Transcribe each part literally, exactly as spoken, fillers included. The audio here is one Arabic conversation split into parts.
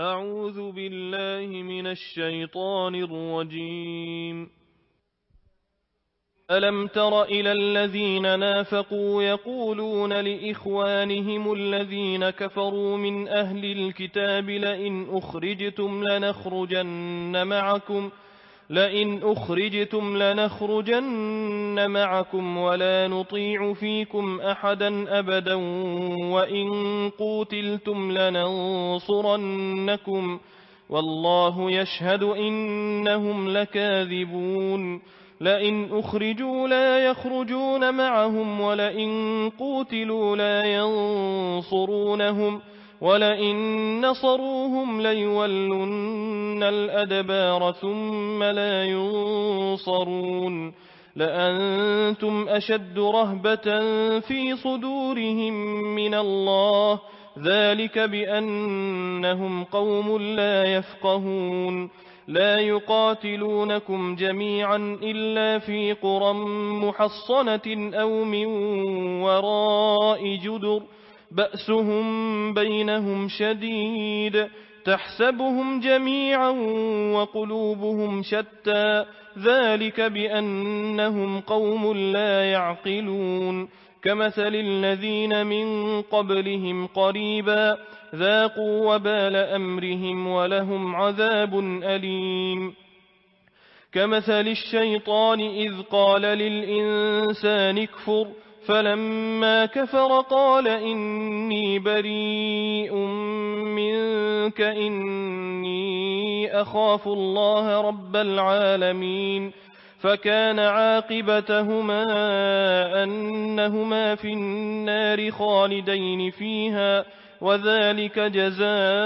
أعوذ بالله من الشيطان الرجيم. ألم تر إلى الذين نافقوا يقولون لإخوانهم الذين كفروا من أهل الكتاب لئن أخرجتم لنخرجن معكم لئن أخرجتم لنخرجن معكم ولا نطيع فيكم أحدا أبدا وإن قوتلتم لننصرنكم والله يشهد إنهم لكاذبون. لئن أخرجوا لا يخرجون معهم ولئن قوتلوا لا ينصرونهم ولئن نصروهم ليولن الأدبار ثم لا ينصرون. لأنتم أشد رهبة في صدورهم من الله ذلك بأنهم قوم لا يفقهون. لا يقاتلونكم جميعا إلا في قرى محصنة أو من وراء جدر بأسهم بينهم شديد تحسبهم جميعا وقلوبهم شتى ذلك بأنهم قوم لا يعقلون. كمثل الذين من قبلهم قريبا ذاقوا وبال أمرهم ولهم عذاب أليم. كمثل الشيطان إذ قال للإنسان اكفر فلما كفر قال إني بريء منك إني أخاف الله رب العالمين. فكان عاقبتهما أنهما في النار خالدين فيها وذلك جزاء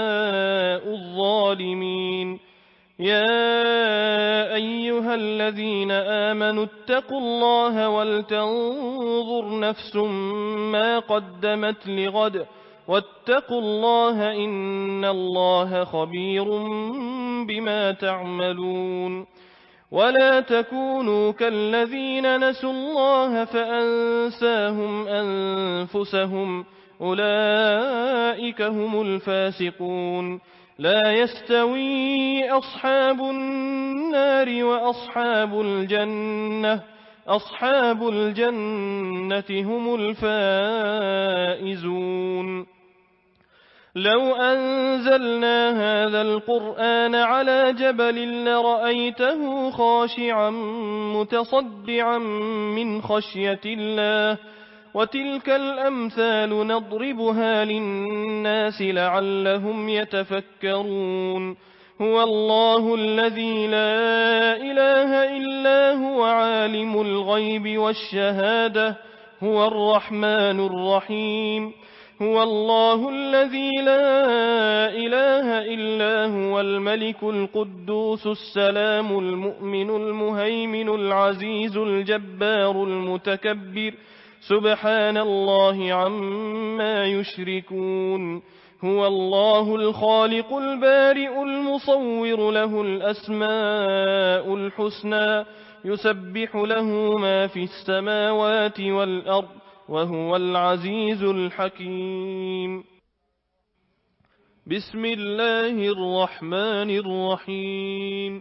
الظالمين. يا أيها الذين آمنوا اتقوا الله ولتنظر نفس ما قدمت لغد واتقوا الله إن الله خبير بما تعملون. ولا تكونوا كالذين نسوا الله فأنساهم أنفسهم أولئك هم الفاسقون. لا يستوي أصحاب النار وأصحاب الجنة أصحاب الجنة هم الفائزون. لو أنزلنا هذا القرآن على جبل لرأيته خاشعا متصدعا من خشية الله وتلك الأمثال نضربها للناس لعلهم يتفكرون. هو الله الذي لا إله إلا هو عالم الغيب والشهادة هو الرحمن الرحيم. هو الله الذي لا إله إلا هو الملك القدوس السلام المؤمن المهيمن العزيز الجبار المتكبر سبحان الله عما يشركون. هو الله الخالق البارئ المصور له الأسماء الحسنى يسبح له ما في السماوات والأرض وهو العزيز الحكيم. بسم الله الرحمن الرحيم.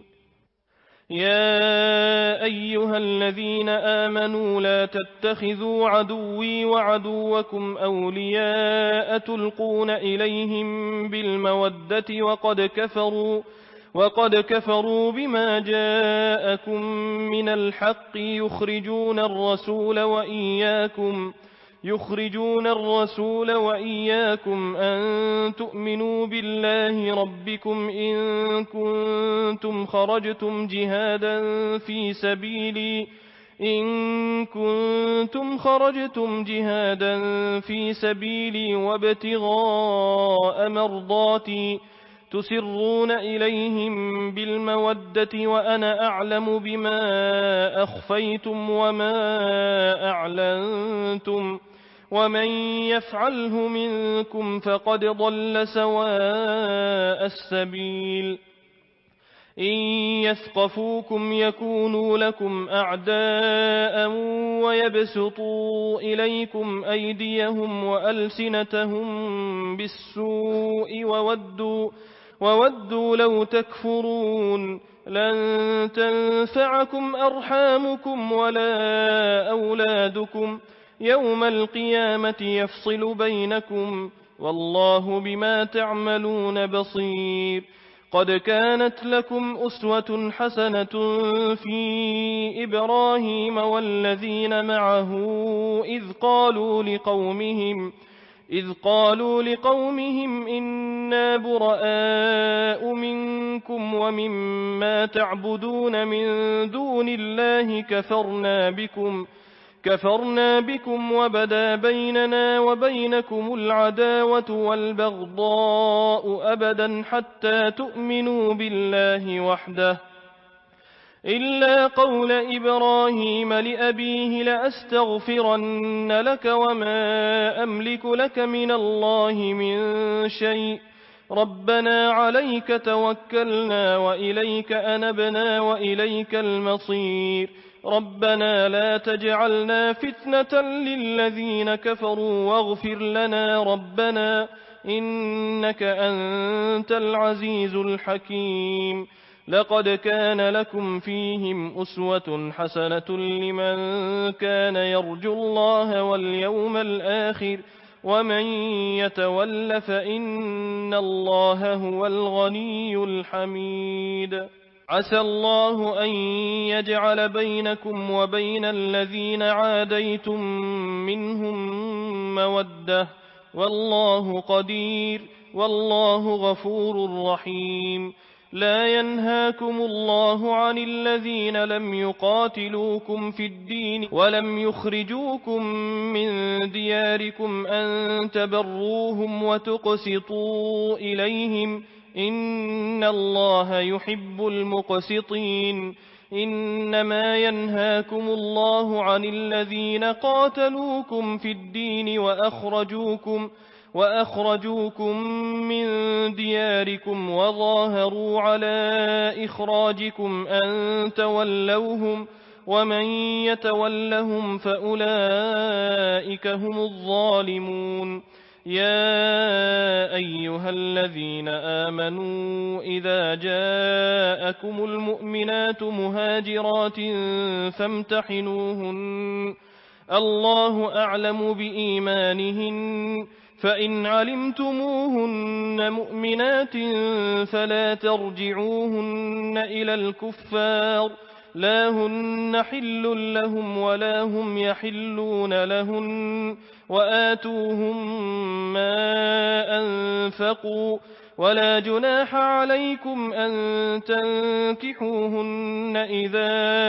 يا أيها الذين آمنوا لا تتخذوا عدوي وعدوكم أولياء تلقون إليهم بالمودة وقد كفروا وقد كفروا بما جاءكم من الحق يخرجون الرسول وإياكم يخرجون الرسول وإياكم أن تؤمنوا بالله ربكم إن كنتم خرجتم جهادا في سبيلي إن كنتم خرجتم جهادا في سبيلي وابتغاء مرضاتي تسرون إليهم بالمودة وأنا أعلم بما أخفيتم وما أعلنتم ومن يفعله منكم فقد ضل سواء السبيل. إن يثقفوكم يكونوا لكم أعداء ويبسطوا إليكم أيديهم وألسنتهم بالسوء وودوا, وودوا لو تكفرون لن تنفعكم أرحامكم ولا أولادكم يوم القيامة يفصل بينكم والله بما تعملون بصير قد كانت لكم أسوة حسنة في إبراهيم والذين معه إذ قالوا لقومهم إذ قالوا لقومهم إنا براء منكم ومما تعبدون من دون الله كفرنا بكم كفرنا بكم وبدا بيننا وبينكم العداوة والبغضاء أبدا حتى تؤمنوا بالله وحده إلا قول إبراهيم لأبيه لأستغفرن لك وما أملك لك من الله من شيء ربنا عليك توكلنا وإليك أنبنا وإليك المصير ربنا لا تجعلنا فتنة للذين كفروا واغفر لنا ربنا إنك أنت العزيز الحكيم لقد كان لكم فيهم أسوة حسنة لمن كان يرجو الله واليوم الآخر ومن يتول فإن الله هو الغني الحميد عسى الله أن يجعل بينكم وبين الذين عاديتم منهم مودة والله قدير والله غفور رحيم لا ينهاكم الله عن الذين لم يقاتلوكم في الدين ولم يخرجوكم من دياركم أن تبروهم وتقسطوا إليهم إن الله يحب المقسطين إنما ينهاكم الله عن الذين قاتلوكم في الدين وأخرجوكم وأخرجوكم من دياركم وظاهروا على إخراجكم أن تولوهم ومن يتولهم فأولئك هم الظالمون يا أيها الذين آمنوا إذا جاءكم المؤمنات مهاجرات فامتحنوهن الله أعلم بإيمانهن فإن علمتموهن مؤمنات فلا ترجعوهن إلى الكفار لا هن حل لهم ولا هم يحلون لهن وآتوهم ما أنفقوا ولا جناح عليكم أن تنكحوهن إذا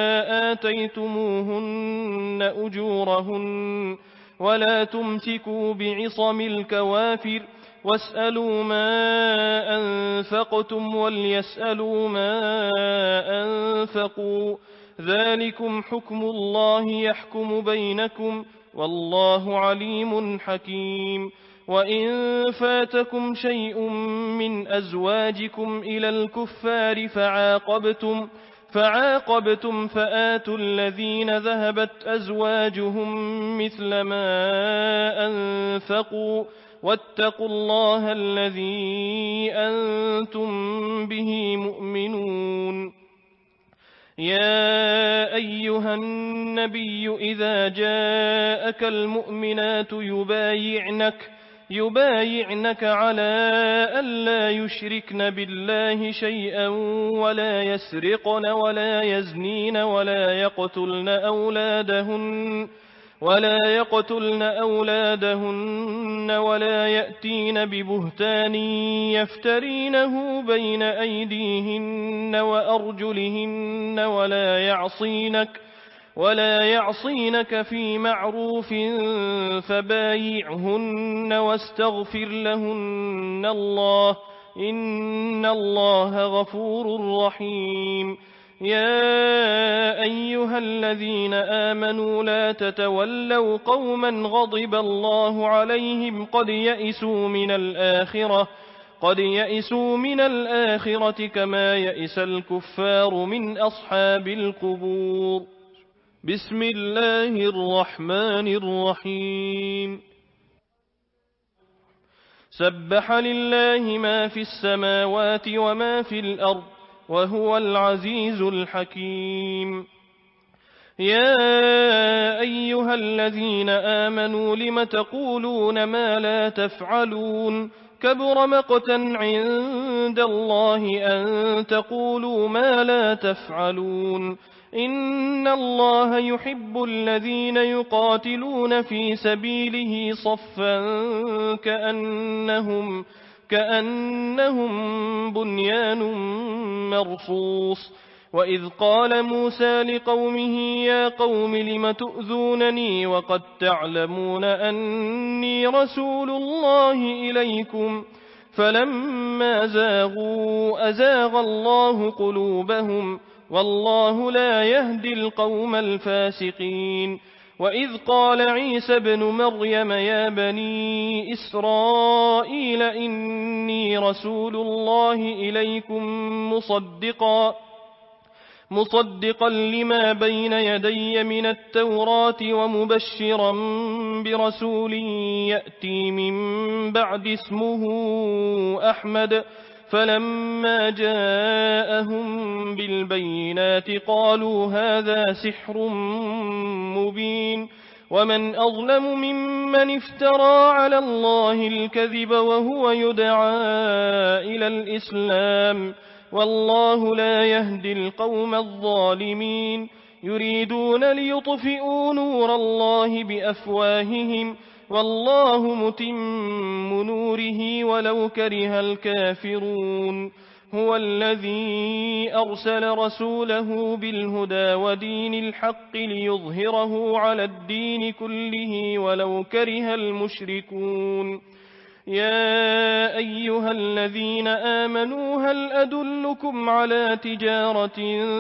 آتيتموهن أجورهن ولا تمسكوا بعصم الكوافر واسألوا ما أنفقتم وليسألوا ما أنفقوا ذلكم حكم الله يحكم بينكم والله عليم حكيم وإن فاتكم شيء من أزواجكم إلى الكفار فعاقبتم فعاقبتم فآتوا الذين ذهبت أزواجهم مثل ما أنفقوا واتقوا الله الذي أنتم به مؤمنون يا أيها النبي إذا جاءك المؤمنات يبايعنك يبايعنك على ألا يشركن بالله شيئا ولا يسرقن ولا يزنين ولا يقتلن أولادهن ولا يقتلن أولادهن ولا يأتين ببهتان يفترينه بين أيديهن وأرجلهن ولا يعصينك ولا يعصينك في معروف فبايعهن واستغفر لهن الله إن الله غفور رحيم يا أيها الذين آمنوا لا تتولوا قوما غضب الله عليهم قد يئسوا من الآخرة قد يئسوا من الآخرة كما يئس الكفار من أصحاب القبور بسم الله الرحمن الرحيم سبح لله ما في السماوات وما في الأرض وهو العزيز الحكيم. يا أيها الذين آمنوا لم تقولون ما لا تفعلون كبر مقتا عند الله أن تقولوا ما لا تفعلون إن الله يحب الذين يقاتلون في سبيله صفا كأنهم, كأنهم بنيان مرصوص. وإذ قال موسى لقومه يا قوم لم تؤذونني وقد تعلمون أني رسول الله إليكم فلما زاغوا أزاغ الله قلوبهم والله لا يهدي القوم الفاسقين. وإذ قال عيسى ابن مريم يا بني إسرائيل إني رسول الله إليكم مصدقا مصدقا لما بين يدي من التوراة ومبشرا برسول يأتي من بعد اسمه أحمد فلما جاءهم بالبينات قالوا هذا سحر مبين. ومن أظلم ممن افترى على الله الكذب وهو يدعى إلى الإسلام والله لا يهدي القوم الظالمين. يريدون ليطفئوا نور الله بأفواههم والله متم نوره ولو كره الكافرون. هو الذي أرسل رسوله بالهدى ودين الحق ليظهره على الدين كله ولو كره المشركون. يا أيها الذين آمنوا هل أدلكم على تجارة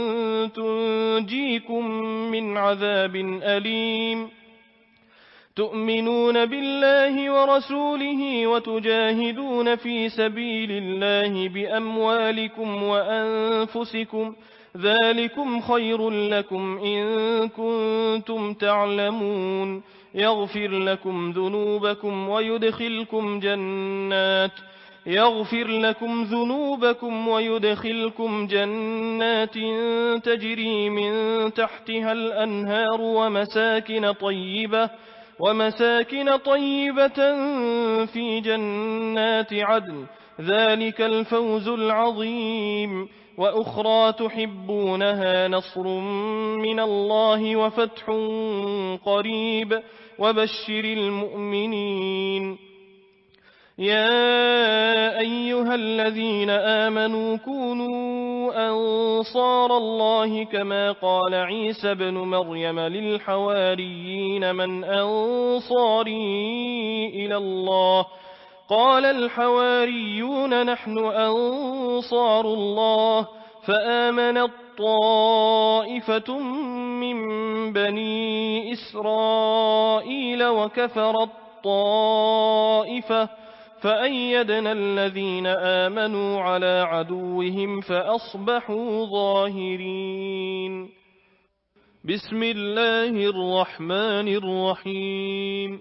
تنجيكم من عذاب أليم تؤمنون بالله ورسوله وتجاهدون في سبيل الله بأموالكم وأنفسكم ذلكم خير لكم إن كنتم تعلمون. يغفر لكم ذنوبكم ويدخلكم جنات يغفر لكم ذنوبكم ويدخلكم جنات تجري من تحتها الأنهار ومساكن طيبة ومساكن طيبة في جنات عدن ذلك الفوز العظيم. وأخرى تحبونها نصر من الله وفتح قريب وبشر المؤمنين. يا أيها الذين آمنوا كونوا أنصار الله كما قال عيسى ابن مريم للحواريين من أنصاري إلى الله قال الحواريون نحن أنصار الله فآمنت طائفة من بني إسرائيل وكفرت طائفة فأيدنا الذين آمنوا على عدوهم فأصبحوا ظاهرين. بسم الله الرحمن الرحيم.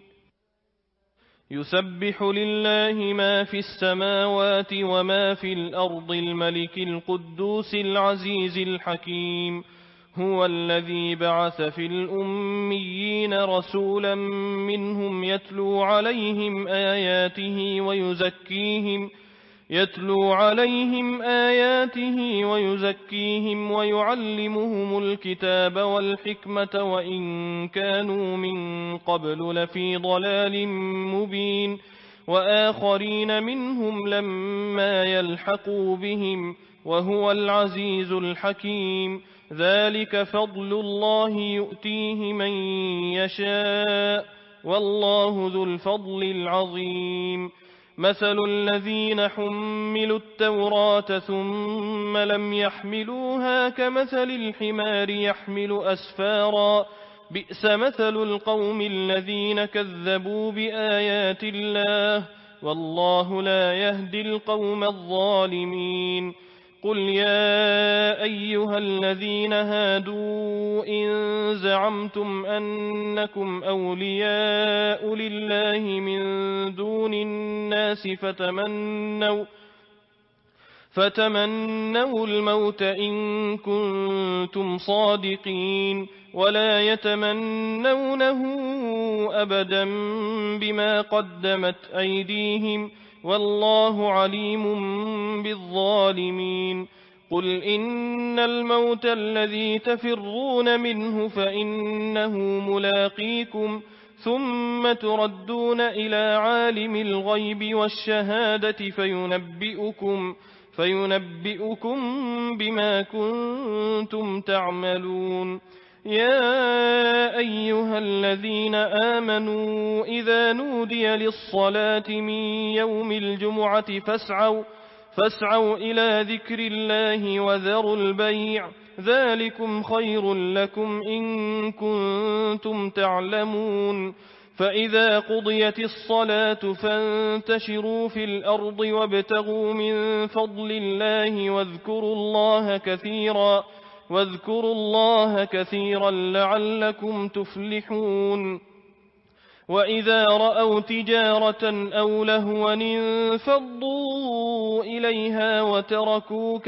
يسبح لله ما في السماوات وما في الأرض الملك القدوس العزيز الحكيم. هو الذي بعث في الأميين رسولا منهم يتلو عليهم آياته ويزكيهم يتلو عليهم آياته ويزكيهم ويعلمهم الكتاب والحكمة وإن كانوا من قبل لفي ضلال مبين. وآخرين منهم لما يلحقوا بهم وهو العزيز الحكيم. ذلك فضل الله يؤتيه من يشاء والله ذو الفضل العظيم. مثل الذين حملوا التوراة ثم لم يحملوها كمثل الحمار يحمل أسفارا بئس مثل القوم الذين كذبوا بآيات الله والله لا يهدي القوم الظالمين. قل يا أيها الذين هادوا إن زعمتم أنكم أولياء لله من دون الناس فتمنوا فتمنوا الموت إن كنتم صادقين ولا يتمنونه أبدا بما قدمت أيديهم والله عليم بالظالمين قل إن الموت الذي تفرون منه فإنه ملاقيكم ثم تردون إلى عالم الغيب والشهادة فينبئكم فينبئكم بما كنتم تعملون يا أيها الذين آمنوا إذا نودي للصلاة من يوم الجمعة فاسعوا, فاسعوا إلى ذكر الله وذروا البيع ذلكم خير لكم إن كنتم تعلمون فإذا قضيت الصلاة فانتشروا في الأرض وابتغوا من فضل الله واذكروا الله كثيرا واذكروا الله كثيرا لعلكم تفلحون وإذا رأوا تجارة أو لهوا انفضوا إليها وتركوك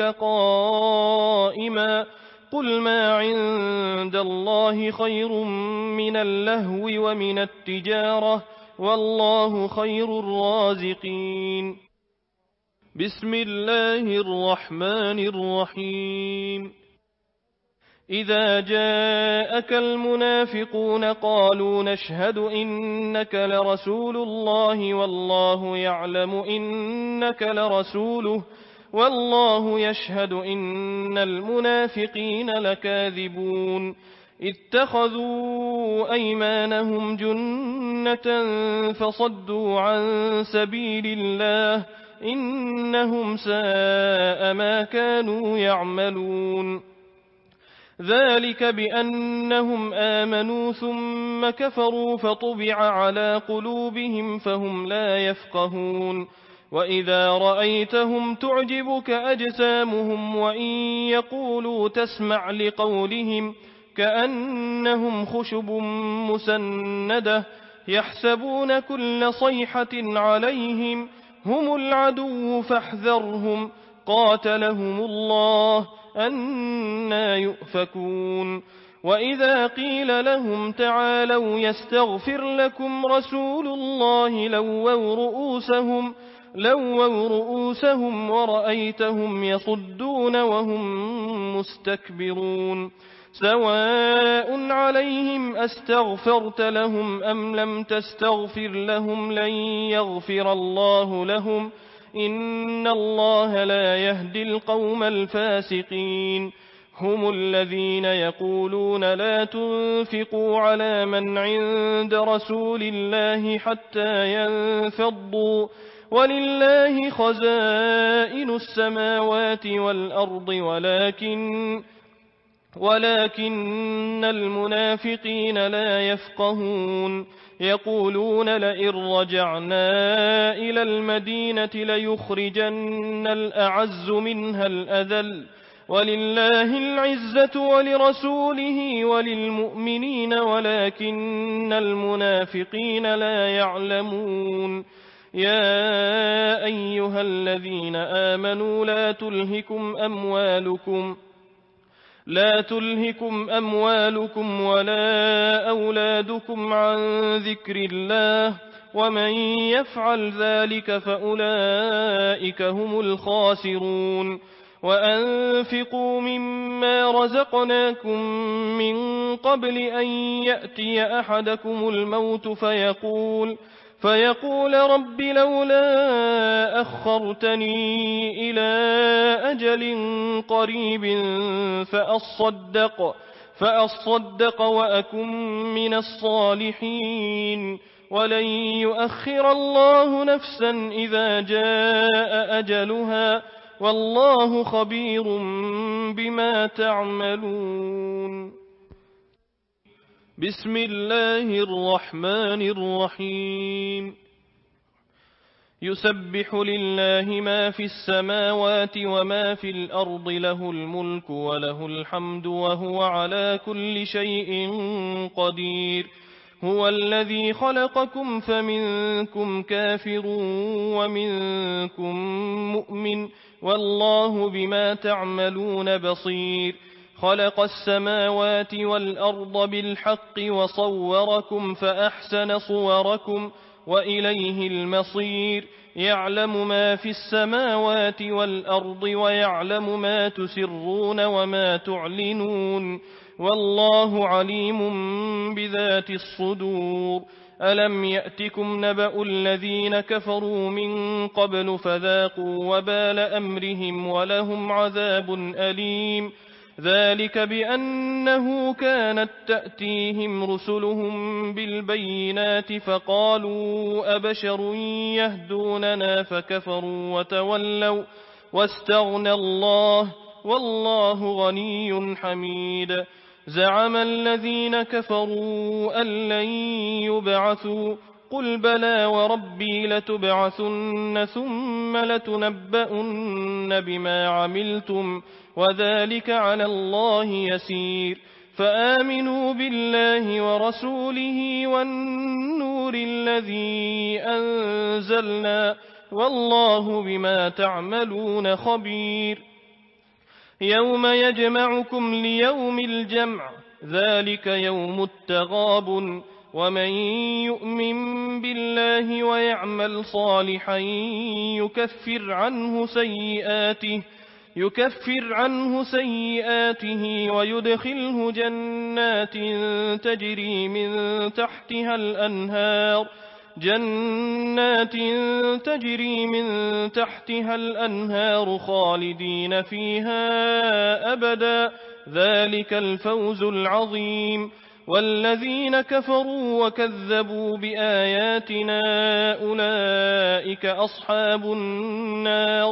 قائما قل ما عند الله خير من اللهو ومن التجارة والله خير الرازقين بسم الله الرحمن الرحيم إذا جاءك المنافقون قالوا نشهد إنك لرسول الله والله يعلم إنك لرسوله والله يشهد إن المنافقين لكاذبون اتخذوا أيمانهم جنة فصدوا عن سبيل الله إنهم ساء ما كانوا يعملون ذلك بأنهم آمنوا ثم كفروا فطبع على قلوبهم فهم لا يفقهون وإذا رأيتهم تعجبك أجسامهم وإن يقولوا تسمع لقولهم كأنهم خشب مسندة يحسبون كل صيحة عليهم هم العدو فاحذرهم قاتلهم الله أنى يؤفكون وإذا قيل لهم تعالوا يستغفر لكم رسول الله لووا رؤوسهم لووا رؤوسهم ورأيتهم يصدون وهم مستكبرون سواء عليهم أستغفرت لهم أم لم تستغفر لهم لن يغفر الله لهم إن الله لا يهدي القوم الفاسقين هم الذين يقولون لا تنفقوا على من عند رسول الله حتى ينفضوا ولله خزائن السماوات والأرض ولكن ولكن المنافقين لا يفقهون يقولون لئن رجعنا إلى المدينة ليخرجن الأعز منها الأذل ولله العزة ولرسوله وللمؤمنين ولكن المنافقين لا يعلمون يا أيها الذين آمنوا لا تلهكم أموالكم لا تلهكم أموالكم ولا أولادكم عن ذكر الله ومن يفعل ذلك فأولئك هم الخاسرون وأنفقوا مما رزقناكم من قبل أن يأتي أحدكم الموت فيقول فيقول رب لولا أخرتني إلى أجل قريب فأصدق, فأصدق وأكن من الصالحين ولن يؤخر الله نفسا إذا جاء أجلها والله خبير بما تعملون بسم الله الرحمن الرحيم يسبح لله ما في السماوات وما في الأرض له الملك وله الحمد وهو على كل شيء قدير هو الذي خلقكم فمنكم كافر ومنكم مؤمن والله بما تعملون بصير خلق السماوات والأرض بالحق وصوركم فأحسن صوركم وإليه المصير يعلم ما في السماوات والأرض ويعلم ما تسرون وما تعلنون والله عليم بذات الصدور ألم يأتكم نبأ الذين كفروا من قبل فذاقوا وبال أمرهم ولهم عذاب أليم ذلك بأنه كانت تأتيهم رسلهم بالبينات فقالوا أبشر يهدوننا فكفروا وتولوا واستغنى الله والله غني حميد زعم الذين كفروا أن لن يبعثوا قل بلى وربي لتبعثن ثم لتنبؤن بما عملتم وذلك على الله يسير فآمنوا بالله ورسوله والنور الذي أنزلنا والله بما تعملون خبير يوم يجمعكم ليوم الجمع ذلك يوم التغابن ومن يؤمن بالله ويعمل صالحا يكفر عنه سيئاته يكفر عنه سيئاته ويدخله جنات تجري من تحتها الأنهار جنات تجري من تحتها الأنهار خالدين فيها أبدا ذلك الفوز العظيم والذين كفروا وكذبوا بآياتنا أولئك أصحاب النار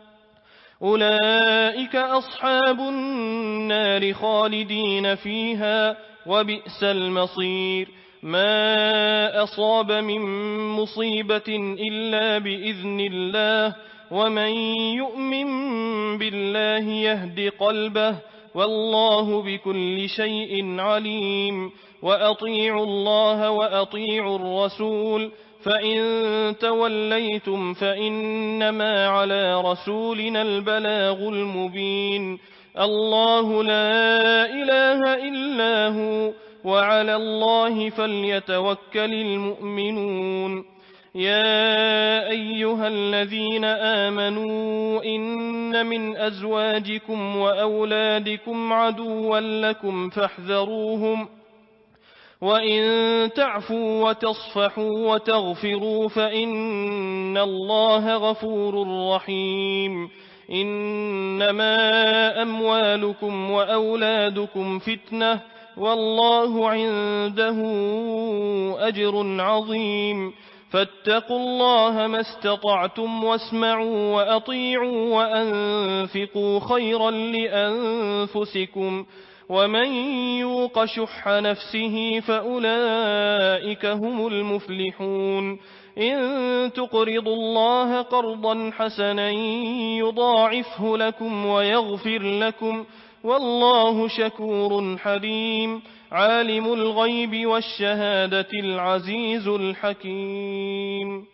أولئك أصحاب النار خالدين فيها وبئس المصير ما أصاب من مصيبة إلا بإذن الله ومن يؤمن بالله يهد قلبه والله بكل شيء عليم وأطيعوا الله وأطيعوا الرسول فإن توليتم فإنما على رسولنا البلاغ المبين الله لا إله إلا هو وعلى الله فليتوكل المؤمنون يا أيها الذين آمنوا إن من أزواجكم وأولادكم عدوا لكم فاحذروهم وإن تعفوا وتصفحوا وتغفروا فإن الله غفور رحيم إنما أموالكم وأولادكم فتنة والله عنده أجر عظيم فاتقوا الله ما استطعتم واسمعوا وأطيعوا وأنفقوا خيرا لأنفسكم ومن يوق شح نفسه فأولئك هم المفلحون إن تقرضوا الله قرضا حسنا يضاعفه لكم ويغفر لكم والله شكور حليم عالم الغيب والشهادة العزيز الحكيم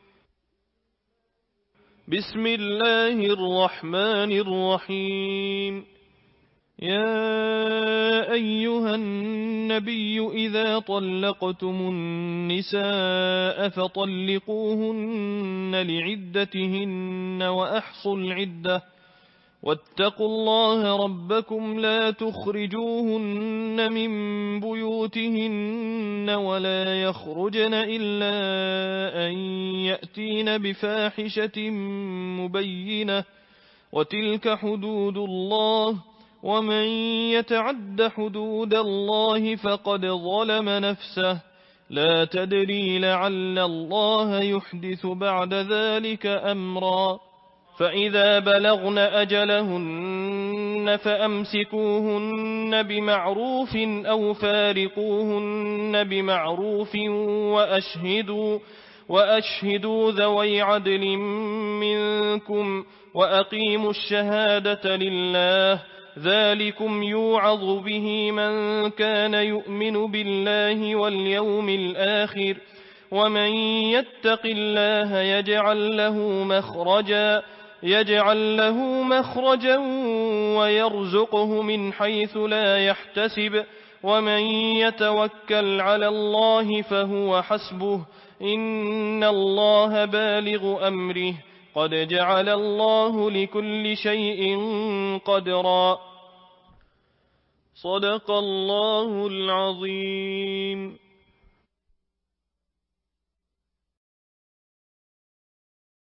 بسم الله الرحمن الرحيم يا أيها النبي إذا طلقتم النساء فطلقوهن لعدتهن وأحصوا العدة واتقوا الله ربكم لا تخرجوهن من بيوتهن ولا يخرجن إلا أن يأتين بفاحشة مبينة وتلك حدود الله ومن يتعد حدود الله فقد ظلم نفسه لا تدري لعل الله يحدث بعد ذلك أمرا فإذا بلغن أجلهن فأمسكوهن بمعروف أو فارقوهن بمعروف وأشهدوا وأشهدوا ذوي عدل منكم وأقيموا الشهادة لله ذلكم يوعظ به من كان يؤمن بالله واليوم الآخر ومن يتق الله يجعل له مخرجا يجعل له مخرجا ويرزقه من حيث لا يحتسب ومن يتوكل على الله فهو حسبه إن الله بالغ أمره قد جعل الله لكل شيء قدرا. صدق الله العظيم.